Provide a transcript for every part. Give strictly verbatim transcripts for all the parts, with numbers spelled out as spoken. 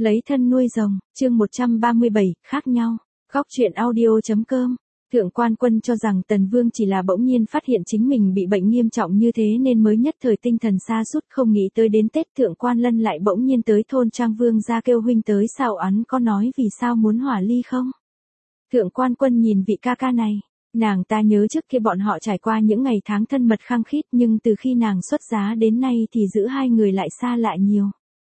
Lấy thân nuôi rồng, chương một trăm ba mươi bảy, khác nhau. Góc truyện audio.com. Thượng Quan Quân cho rằng Tần Vương chỉ là bỗng nhiên phát hiện chính mình bị bệnh nghiêm trọng như thế nên mới nhất thời tinh thần sa sút, không nghĩ tới đến Tết Thượng Quan Lân lại bỗng nhiên tới thôn Trang Vương ra kêu huynh tới, sao hắn có nói vì sao muốn hỏa ly không? Thượng Quan Quân nhìn vị ca ca này, nàng ta nhớ trước kia bọn họ trải qua những ngày tháng thân mật khăng khít, nhưng từ khi nàng xuất giá đến nay thì giữa hai người lại xa lại nhiều.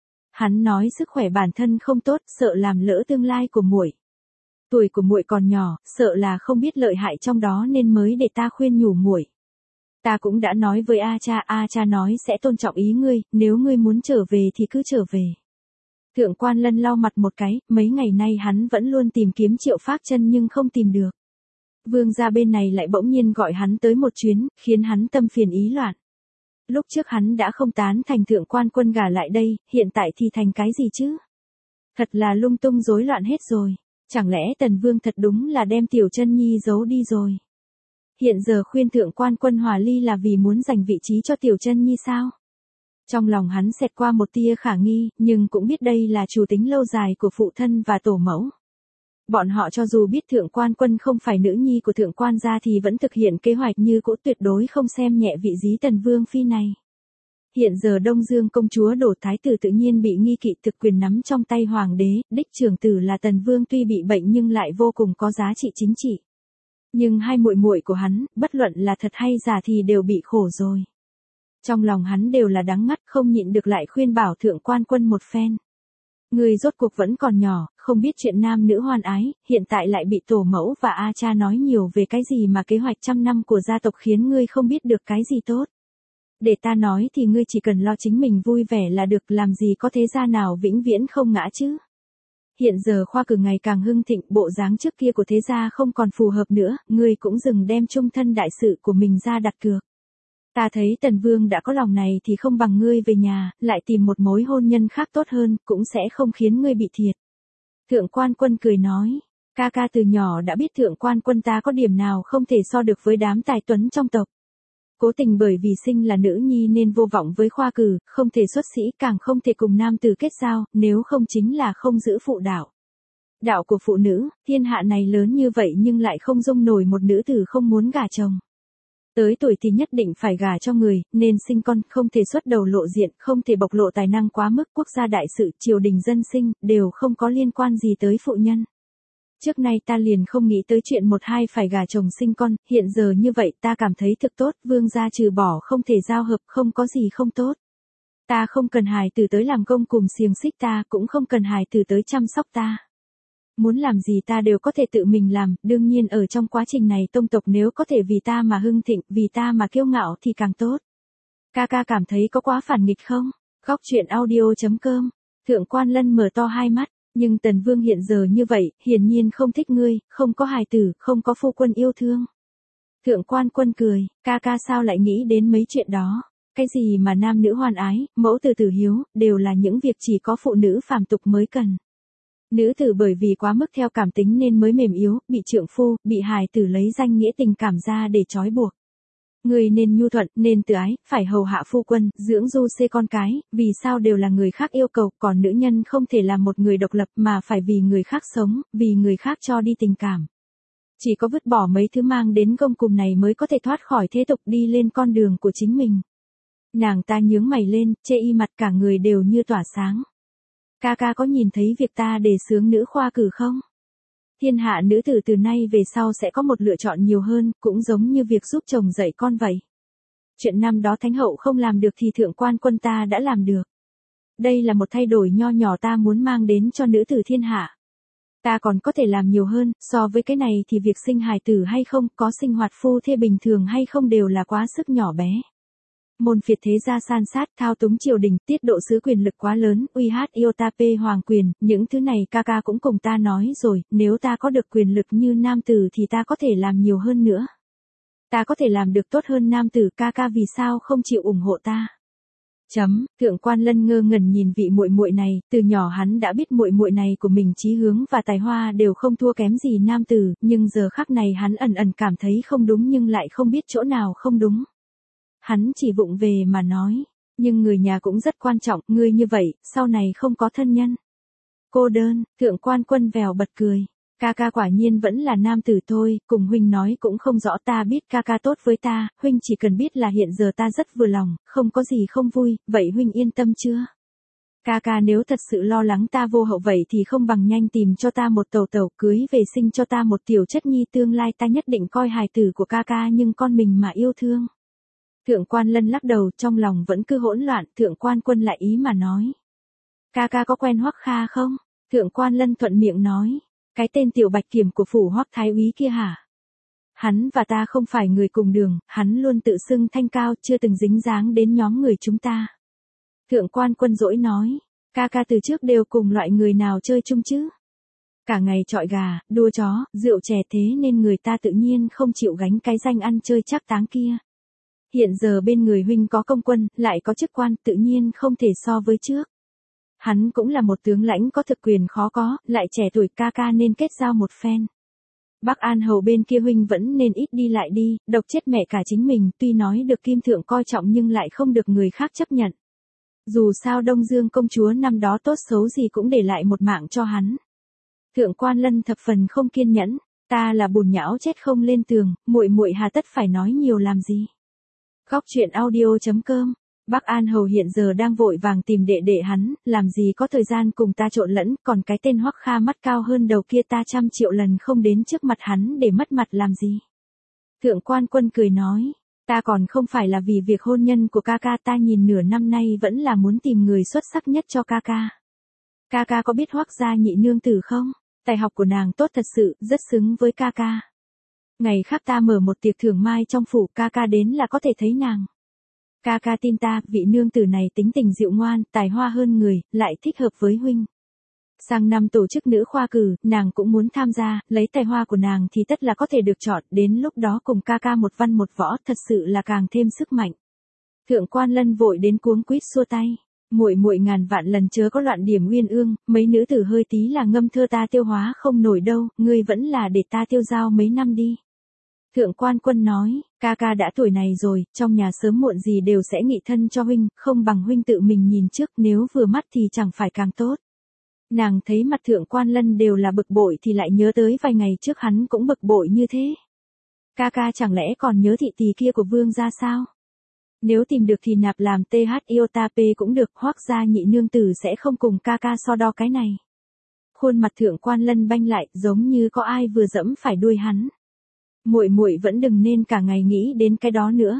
Hắn nói sức khỏe bản thân không tốt, sợ làm lỡ tương lai của muội. Tuổi của muội còn nhỏ, sợ là không biết lợi hại trong đó nên mới để ta khuyên nhủ muội. Ta cũng đã nói với A cha, A cha nói sẽ tôn trọng ý ngươi, nếu ngươi muốn trở về thì cứ trở về. Thượng Quan Lân lau mặt một cái, mấy ngày nay hắn vẫn luôn tìm kiếm Triệu Phác Chân nhưng không tìm được. Vương gia bên này lại bỗng nhiên gọi hắn tới một chuyến, khiến hắn tâm phiền ý loạn. Lúc trước hắn đã không tán thành Thượng Quan Quân gả lại đây, hiện tại thì thành cái gì chứ? Thật là lung tung rối loạn hết rồi. Chẳng lẽ Tần Vương thật đúng là đem Tiểu Chân Nhi giấu đi rồi? Hiện giờ khuyên Thượng Quan Quân hòa ly là vì muốn giành vị trí cho Tiểu Chân Nhi sao? Trong lòng hắn xẹt qua một tia khả nghi, nhưng cũng biết đây là chủ tính lâu dài của phụ thân và tổ mẫu. Bọn họ cho dù biết Thượng Quan Quân không phải nữ nhi của Thượng Quan gia thì vẫn thực hiện kế hoạch như cũ, tuyệt đối không xem nhẹ vị dí Tần Vương phi này. Hiện giờ Đông Dương công chúa đổ thái tử tự nhiên bị nghi kỵ, thực quyền nắm trong tay hoàng đế, đích trưởng tử là Tần Vương tuy bị bệnh nhưng lại vô cùng có giá trị chính trị. Nhưng hai muội muội của hắn, bất luận là thật hay giả thì đều bị khổ rồi. Trong lòng hắn đều là đắng ngắt, không nhịn được lại khuyên bảo Thượng Quan Quân một phen. Người rốt cuộc vẫn còn nhỏ, không biết chuyện nam nữ hoan ái, hiện tại lại bị tổ mẫu và A cha nói nhiều về cái gì mà kế hoạch trăm năm của gia tộc khiến ngươi không biết được cái gì tốt. Để ta nói thì ngươi chỉ cần lo chính mình vui vẻ là được, làm gì có thế gia nào vĩnh viễn không ngã chứ. Hiện giờ khoa cử ngày càng hưng thịnh, bộ dáng trước kia của thế gia không còn phù hợp nữa, ngươi cũng dừng đem chung thân đại sự của mình ra đặt cược. Ta thấy Tần Vương đã có lòng này thì không bằng ngươi về nhà, lại tìm một mối hôn nhân khác tốt hơn, cũng sẽ không khiến ngươi bị thiệt. Thượng Quan Quân cười nói, ca ca từ nhỏ đã biết Thượng Quan Quân ta có điểm nào không thể so được với đám tài tuấn trong tộc. Cố tình bởi vì sinh là nữ nhi nên vô vọng với khoa cử, không thể xuất sĩ, càng không thể cùng nam tử kết giao, nếu không chính là không giữ phụ đạo. Đạo của phụ nữ, thiên hạ này lớn như vậy nhưng lại không dung nổi một nữ tử không muốn gả chồng. Tới tuổi thì nhất định phải gả cho người, nên sinh con, không thể xuất đầu lộ diện, không thể bộc lộ tài năng quá mức, quốc gia đại sự, triều đình dân sinh, đều không có liên quan gì tới phụ nhân. Trước nay ta liền không nghĩ tới chuyện một hai phải gả chồng sinh con, hiện giờ như vậy ta cảm thấy thực tốt, vương gia trừ bỏ không thể giao hợp, không có gì không tốt. Ta không cần hài tử tới làm công cùng xiềng xích ta, cũng không cần hài tử tới chăm sóc ta. Muốn làm gì ta đều có thể tự mình làm, đương nhiên ở trong quá trình này tông tộc nếu có thể vì ta mà hưng thịnh, vì ta mà kiêu ngạo thì càng tốt. Ca ca cảm thấy có quá phản nghịch không? Góc truyện audio.com. Thượng Quan Lân mở to hai mắt, nhưng Tần Vương hiện giờ như vậy, hiển nhiên không thích ngươi, không có hài tử, không có phu quân yêu thương. Thượng Quan Quân cười, ca ca sao lại nghĩ đến mấy chuyện đó? Cái gì mà nam nữ hoan ái, mẫu tử tử hiếu, đều là những việc chỉ có phụ nữ phàm tục mới cần. Nữ tử bởi vì quá mức theo cảm tính nên mới mềm yếu, bị trượng phu, bị hài tử lấy danh nghĩa tình cảm ra để trói buộc. Người nên nhu thuận, nên từ ái, phải hầu hạ phu quân, dưỡng du xê con cái, vì sao đều là người khác yêu cầu, còn nữ nhân không thể là một người độc lập mà phải vì người khác sống, vì người khác cho đi tình cảm. Chỉ có vứt bỏ mấy thứ mang đến gông cùm này mới có thể thoát khỏi thế tục, đi lên con đường của chính mình. Nàng ta nhướng mày lên, chê y mặt, cả người đều như tỏa sáng. Ca ca có nhìn thấy việc ta đề xướng nữ khoa cử không? Thiên hạ nữ tử từ nay về sau sẽ có một lựa chọn nhiều hơn, cũng giống như việc giúp chồng dạy con vậy. Chuyện năm đó Thánh hậu không làm được thì Thượng Quan Quân ta đã làm được. Đây là một thay đổi nho nhỏ ta muốn mang đến cho nữ tử thiên hạ. Ta còn có thể làm nhiều hơn, so với cái này thì việc sinh hài tử hay không, có sinh hoạt phu thê bình thường hay không đều là quá sức nhỏ bé. Môn phiệt thế gia san sát, thao túng triều đình, tiết độ sứ quyền lực quá lớn, uy hát iota p hoàng quyền, những thứ này ca ca cũng cùng ta nói rồi, nếu ta có được quyền lực như nam tử thì ta có thể làm nhiều hơn nữa. Ta có thể làm được tốt hơn nam tử, ca ca vì sao không chịu ủng hộ ta? Chấm, Thượng Quan Lân ngơ ngẩn nhìn vị muội muội này, từ nhỏ hắn đã biết muội muội này của mình chí hướng và tài hoa đều không thua kém gì nam tử, nhưng giờ khắc này hắn ẩn ẩn cảm thấy không đúng nhưng lại không biết chỗ nào không đúng. Hắn chỉ vụng về mà nói, nhưng người nhà cũng rất quan trọng, ngươi như vậy, sau này không có thân nhân. cô đơn, thượng quan quân vèo bật cười. Ca ca quả nhiên vẫn là nam tử thôi, cùng huynh nói cũng không rõ, ta biết ca ca tốt với ta, huynh chỉ cần biết là hiện giờ ta rất vừa lòng, không có gì không vui, vậy huynh yên tâm chưa? Ca ca nếu thật sự lo lắng ta vô hậu vậy thì không bằng nhanh tìm cho ta một tẩu tẩu, cưới về sinh cho ta một tiểu chất nhi, tương lai ta nhất định coi hài tử của ca ca nhưng con mình mà yêu thương. Thượng quan Lân lắc đầu, trong lòng vẫn cứ hỗn loạn, thượng quan quân lại ý mà nói. Ca ca có quen Hoắc Kha không? Thượng quan Lân thuận miệng nói. Cái tên tiểu bạch kiểm của phủ Hoắc Thái úy kia hả? Hắn và ta không phải người cùng đường, hắn luôn tự xưng thanh cao, chưa từng dính dáng đến nhóm người chúng ta. Thượng quan quân dỗi nói, ca ca từ trước đều cùng loại người nào chơi chung chứ? Cả ngày chọi gà, đua chó, rượu chè, thế nên người ta tự nhiên không chịu gánh cái danh ăn chơi trác táng kia. Hiện giờ bên người huynh có công quân, lại có chức quan, tự nhiên không thể so với trước. Hắn cũng là một tướng lãnh có thực quyền khó có, lại trẻ tuổi, ca ca nên kết giao một phen. Bắc An Hầu bên kia huynh vẫn nên ít đi lại đi, độc chết mẹ cả chính mình, tuy nói được Kim Thượng coi trọng nhưng lại không được người khác chấp nhận. Dù sao Đông Dương công chúa năm đó tốt xấu gì cũng để lại một mạng cho hắn. Thượng quan Lân thập phần không kiên nhẫn, ta là bùn nhão chết không lên tường, muội muội hà tất phải nói nhiều làm gì. Góc truyện audio chấm com. Bắc An Hầu hiện giờ đang vội vàng tìm đệ đệ hắn, làm gì có thời gian cùng ta trộn lẫn, còn cái tên Hoắc Kha mắt cao hơn đầu kia ta trăm triệu lần không đến trước mặt hắn để mất mặt làm gì. Thượng quan quân cười nói, ta còn không phải là vì việc hôn nhân của ca ca, ta nhìn nửa năm nay vẫn là muốn tìm người xuất sắc nhất cho ca ca. Ca ca có biết Hoắc gia nhị nương tử không? Tài học của nàng tốt thật sự, rất xứng với ca ca. Ngày khác ta mở một tiệc thưởng mai trong phủ, ca ca đến là có thể thấy nàng. Ca ca tin ta, vị nương tử này tính tình dịu ngoan, tài hoa hơn người, lại thích hợp với huynh. Sang năm tổ chức nữ khoa cử, nàng cũng muốn tham gia, lấy tài hoa của nàng thì tất là có thể được chọn, đến lúc đó cùng ca ca một văn một võ, thật sự là càng thêm sức mạnh. Thượng quan Lân vội đến cuống quýt xua tay, muội muội ngàn vạn lần chớ có loạn điểm uyên ương, mấy nữ tử hơi tí là ngâm thơ ta tiêu hóa không nổi đâu, ngươi vẫn là để ta tiêu dao mấy năm đi. Thượng quan quân nói, ca ca đã tuổi này rồi, trong nhà sớm muộn gì đều sẽ nghị thân cho huynh, không bằng huynh tự mình nhìn trước, nếu vừa mắt thì chẳng phải càng tốt. Nàng thấy mặt thượng quan Lân đều là bực bội thì lại nhớ tới vài ngày trước hắn cũng bực bội như thế. Ca ca chẳng lẽ còn nhớ thị tỳ kia của vương gia sao? Nếu tìm được thì nạp làm tê hát iota pê cũng được, Hoắc gia nhị nương tử sẽ không cùng ca ca so đo cái này. Khuôn mặt thượng quan Lân banh lại, giống như có ai vừa dẫm phải đuôi hắn. Muội muội vẫn đừng nên cả ngày nghĩ đến cái đó nữa.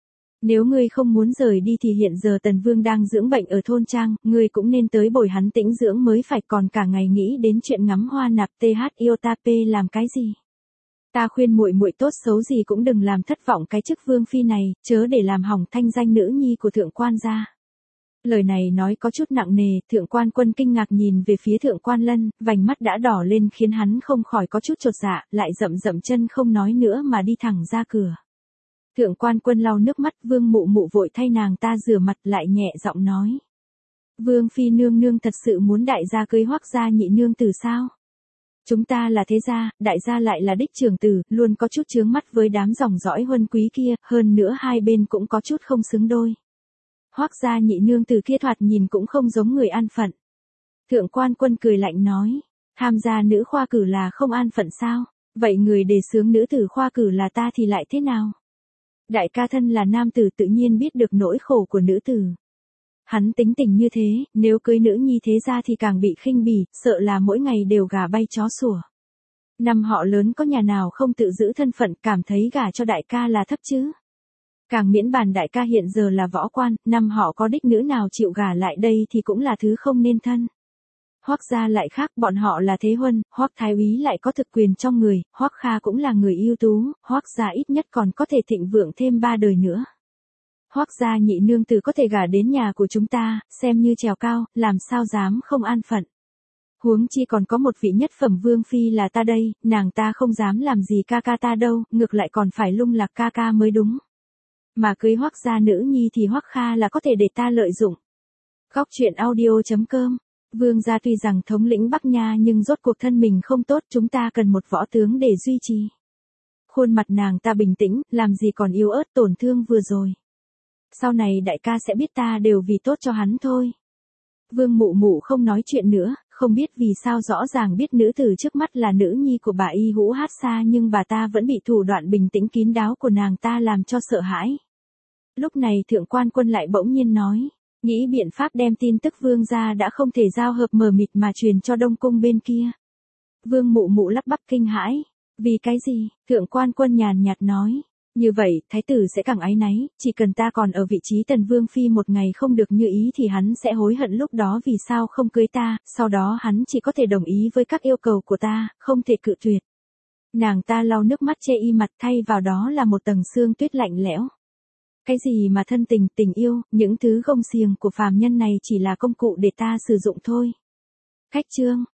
Nếu ngươi không muốn rời đi thì hiện giờ Tần Vương đang dưỡng bệnh ở thôn trang, ngươi cũng nên tới bồi hắn tĩnh dưỡng mới phải, còn cả ngày nghĩ đến chuyện ngắm hoa nạp tê hát iota pê làm cái gì. Ta khuyên muội muội tốt xấu gì cũng đừng làm thất vọng cái chức vương phi này, chớ để làm hỏng thanh danh nữ nhi của thượng quan gia. Lời này nói có chút nặng nề, thượng quan quân kinh ngạc nhìn về phía thượng quan Lân, vành mắt đã đỏ lên khiến hắn không khỏi có chút chột dạ, lại dậm dậm chân không nói nữa mà đi thẳng ra cửa. Thượng quan quân lau nước mắt, vương mụ mụ vội thay nàng ta rửa mặt lại nhẹ giọng nói. Vương phi nương nương thật sự muốn đại gia cưới Hoắc gia nhị nương tử sao? Chúng ta là thế gia, đại gia lại là đích trưởng tử, luôn có chút chướng mắt với đám dòng dõi huân quý kia, hơn nữa hai bên cũng có chút không xứng đôi. Hoắc gia nhị nương tử kia thoạt nhìn cũng không giống người an phận. Thượng quan quân cười lạnh nói, tham gia nữ khoa cử là không an phận sao? Vậy người đề xướng nữ tử khoa cử là ta thì lại thế nào? Đại ca thân là nam tử tự nhiên biết được nỗi khổ của nữ tử. Hắn tính tình như thế, nếu cưới nữ nhi thế gia thì càng bị khinh bỉ, sợ là mỗi ngày đều gà bay chó sủa. Năm họ lớn có nhà nào không tự giữ thân phận, cảm thấy gả cho đại ca là thấp chứ? Càng miễn bàn đại ca hiện giờ là võ quan, năm họ có đích nữ nào chịu gả lại đây thì cũng là thứ không nên thân. Hoắc gia lại khác, bọn họ là thế huân, Hoắc thái úy lại có thực quyền trong người, Hoắc Kha cũng là người ưu tú, Hoắc gia ít nhất còn có thể thịnh vượng thêm ba đời nữa. Hoắc gia nhị nương tử có thể gả đến nhà của chúng ta, xem như trèo cao, làm sao dám không an phận. Huống chi còn có một vị nhất phẩm vương phi là ta đây, nàng ta không dám làm gì ca ca ta đâu, ngược lại còn phải lung lạc ca ca mới đúng. Mà cưới Hoắc gia nữ nhi thì Hoắc Kha là có thể để ta lợi dụng. Góc truyện audio chấm com. Vương gia tuy rằng thống lĩnh Bắc Nha nhưng rốt cuộc thân mình không tốt, chúng ta cần một võ tướng để duy trì. Khuôn mặt nàng ta bình tĩnh, làm gì còn yếu ớt tổn thương vừa rồi. Sau này đại ca sẽ biết ta đều vì tốt cho hắn thôi. Vương mụ mụ không nói chuyện nữa, không biết vì sao rõ ràng biết nữ tử trước mắt là nữ nhi của bà Y Hũ Hát Xa nhưng bà ta vẫn bị thủ đoạn bình tĩnh kín đáo của nàng ta làm cho sợ hãi. Lúc này thượng quan quân lại bỗng nhiên nói, nghĩ biện pháp đem tin tức vương gia đã không thể giao hợp mờ mịt mà truyền cho Đông Cung bên kia. Vương Mụ Mụ lắp bắp kinh hãi, vì cái gì, thượng quan quân nhàn nhạt nói. Như vậy, thái tử sẽ càng áy náy, chỉ cần ta còn ở vị trí tần vương phi một ngày không được như ý thì hắn sẽ hối hận lúc đó vì sao không cưới ta, sau đó hắn chỉ có thể đồng ý với các yêu cầu của ta, không thể cự tuyệt. Nàng ta lau nước mắt che y mặt thay vào đó là một tầng sương tuyết lạnh lẽo. Cái gì mà thân tình, tình yêu, những thứ gông xiềng của phàm nhân này chỉ là công cụ để ta sử dụng thôi. Khách chương